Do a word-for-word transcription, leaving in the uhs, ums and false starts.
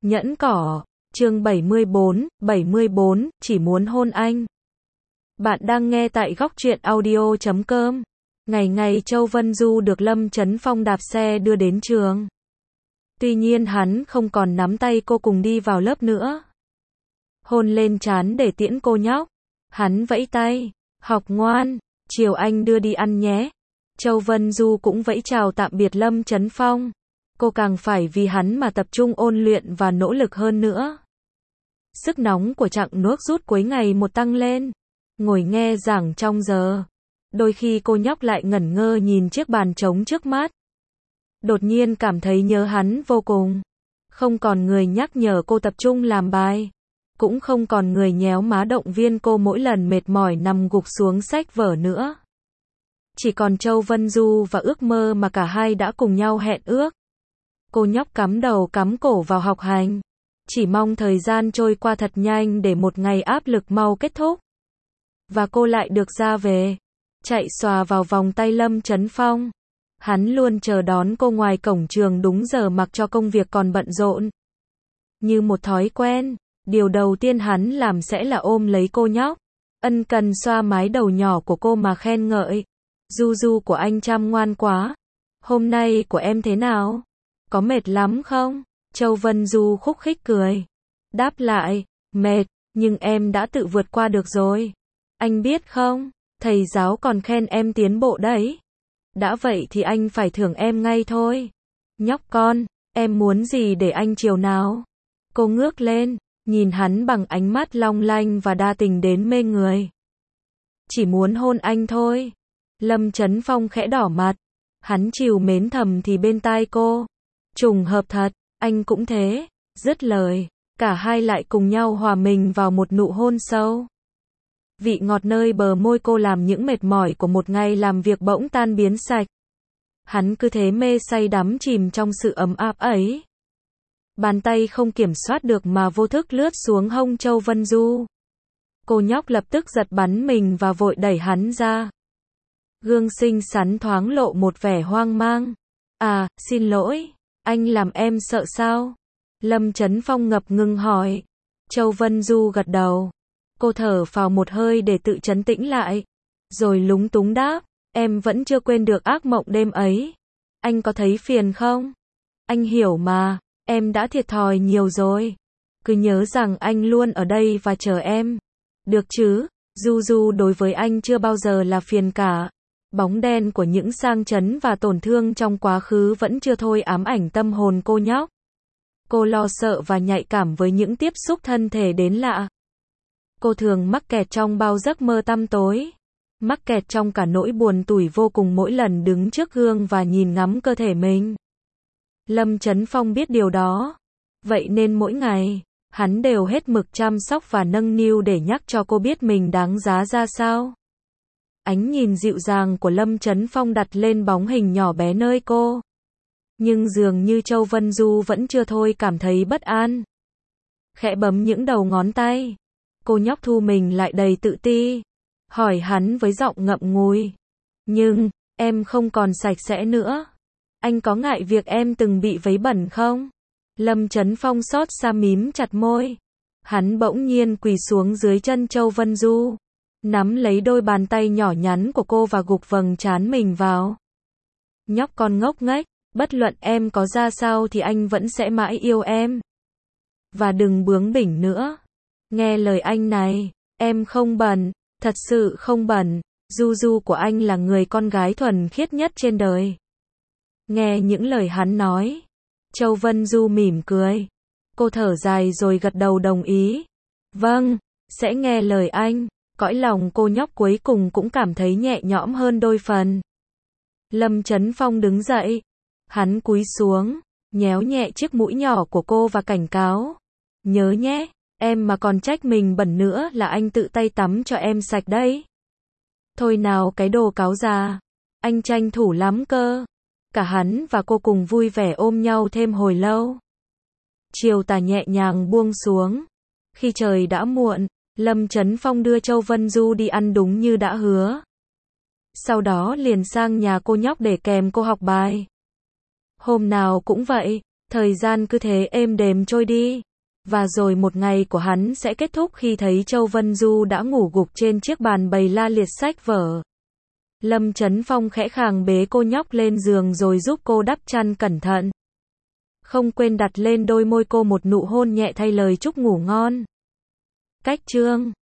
Nhẫn cỏ, chương bảy mươi bốn, bảy mươi bốn, chỉ muốn hôn anh. Bạn đang nghe tại góc truyện audio chấm com. Ngày ngày Châu Vân Du được Lâm Chấn Phong đạp xe đưa đến trường. Tuy nhiên hắn không còn nắm tay cô cùng đi vào lớp nữa. Hôn lên trán để tiễn cô nhóc. Hắn vẫy tay, học ngoan, chiều anh đưa đi ăn nhé. Châu Vân Du cũng vẫy chào tạm biệt Lâm Chấn Phong. Cô càng phải vì hắn mà tập trung ôn luyện và nỗ lực hơn nữa. Sức nóng của chặng nước rút cuối ngày một tăng lên. Ngồi nghe giảng trong giờ. Đôi khi cô nhóc lại ngẩn ngơ nhìn chiếc bàn trống trước mắt. Đột nhiên cảm thấy nhớ hắn vô cùng. Không còn người nhắc nhở cô tập trung làm bài. Cũng không còn người nhéo má động viên cô mỗi lần mệt mỏi nằm gục xuống sách vở nữa. Chỉ còn Châu Vân Du và ước mơ mà cả hai đã cùng nhau hẹn ước. Cô nhóc cắm đầu cắm cổ vào học hành. Chỉ mong thời gian trôi qua thật nhanh để một ngày áp lực mau kết thúc. Và cô lại được ra về. Chạy xòa vào vòng tay Lâm Chấn Phong. Hắn luôn chờ đón cô ngoài cổng trường đúng giờ mặc cho công việc còn bận rộn. Như một thói quen, điều đầu tiên hắn làm sẽ là ôm lấy cô nhóc. Ân cần xoa mái đầu nhỏ của cô mà khen ngợi. Du Du của anh chăm ngoan quá. Hôm nay của em thế nào? Có mệt lắm không? Châu Vân Du khúc khích cười. Đáp lại, mệt, nhưng em đã tự vượt qua được rồi. Anh biết không, thầy giáo còn khen em tiến bộ đấy. Đã vậy thì anh phải thưởng em ngay thôi. Nhóc con, em muốn gì để anh chiều nào? Cô ngước lên, nhìn hắn bằng ánh mắt long lanh và đa tình đến mê người. Chỉ muốn hôn anh thôi. Lâm Chấn Phong khẽ đỏ mặt. Hắn trìu mến thầm thì bên tai cô. Trùng hợp thật, anh cũng thế. Dứt lời, cả hai lại cùng nhau hòa mình vào một nụ hôn sâu. Vị ngọt nơi bờ môi cô làm những mệt mỏi của một ngày làm việc bỗng tan biến sạch. Hắn cứ thế mê say đắm chìm trong sự ấm áp ấy. Bàn tay không kiểm soát được mà vô thức lướt xuống hông Châu Vân Du. Cô nhóc lập tức giật bắn mình và vội đẩy hắn ra. Gương xinh xắn thoáng lộ một vẻ hoang mang. À, xin lỗi, anh làm em sợ sao? Lâm Chấn Phong ngập ngừng hỏi. Châu Vân Du gật đầu. Cô thở phào một hơi để tự trấn tĩnh lại. Rồi lúng túng đáp, em vẫn chưa quên được ác mộng đêm ấy. Anh có thấy phiền không? Anh hiểu mà, em đã thiệt thòi nhiều rồi. Cứ nhớ rằng anh luôn ở đây và chờ em. Được chứ, Du Du đối với anh chưa bao giờ là phiền cả. Bóng đen của những sang chấn và tổn thương trong quá khứ vẫn chưa thôi ám ảnh tâm hồn cô nhóc. Cô lo sợ và nhạy cảm với những tiếp xúc thân thể đến lạ. Cô thường mắc kẹt trong bao giấc mơ tăm tối. Mắc kẹt trong cả nỗi buồn tủi vô cùng mỗi lần đứng trước gương và nhìn ngắm cơ thể mình. Lâm Chấn Phong biết điều đó. Vậy nên mỗi ngày, hắn đều hết mực chăm sóc và nâng niu để nhắc cho cô biết mình đáng giá ra sao. Ánh nhìn dịu dàng của Lâm Chấn Phong đặt lên bóng hình nhỏ bé nơi cô. Nhưng dường như Châu Vân Du vẫn chưa thôi cảm thấy bất an. Khẽ bấm những đầu ngón tay. Cô nhóc thu mình lại đầy tự ti. Hỏi hắn với giọng ngậm ngùi. Nhưng, em không còn sạch sẽ nữa. Anh có ngại việc em từng bị vấy bẩn không? Lâm Chấn Phong xót xa mím chặt môi. Hắn bỗng nhiên quỳ xuống dưới chân Châu Vân Du. Nắm lấy đôi bàn tay nhỏ nhắn của cô và gục vầng trán mình vào. Nhóc con ngốc nghếch, bất luận em có ra sao thì anh vẫn sẽ mãi yêu em. Và đừng bướng bỉnh nữa. Nghe lời anh này, em không bẩn, thật sự không bẩn. Du Du của anh là người con gái thuần khiết nhất trên đời. Nghe những lời hắn nói, Châu Vân Du mỉm cười. Cô thở dài rồi gật đầu đồng ý. Vâng, sẽ nghe lời anh. Cõi lòng cô nhóc cuối cùng cũng cảm thấy nhẹ nhõm hơn đôi phần. Lâm Chấn Phong đứng dậy. Hắn cúi xuống, nhéo nhẹ chiếc mũi nhỏ của cô và cảnh cáo. Nhớ nhé, em mà còn trách mình bẩn nữa là anh tự tay tắm cho em sạch đấy. Thôi nào cái đồ cáo già. Anh tranh thủ lắm cơ. Cả hắn và cô cùng vui vẻ ôm nhau thêm hồi lâu. Chiều tà nhẹ nhàng buông xuống. Khi trời đã muộn, Lâm Chấn Phong đưa Châu Vân Du đi ăn đúng như đã hứa. Sau đó liền sang nhà cô nhóc để kèm cô học bài. Hôm nào cũng vậy, Thời gian cứ thế êm đềm trôi đi. Và rồi một ngày của hắn sẽ kết thúc khi thấy Châu Vân Du đã ngủ gục trên chiếc bàn bày la liệt sách vở. Lâm Chấn Phong khẽ khàng bế cô nhóc lên giường rồi giúp cô đắp chăn cẩn thận. Không quên đặt lên đôi môi cô một nụ hôn nhẹ thay lời chúc ngủ ngon. Cách chương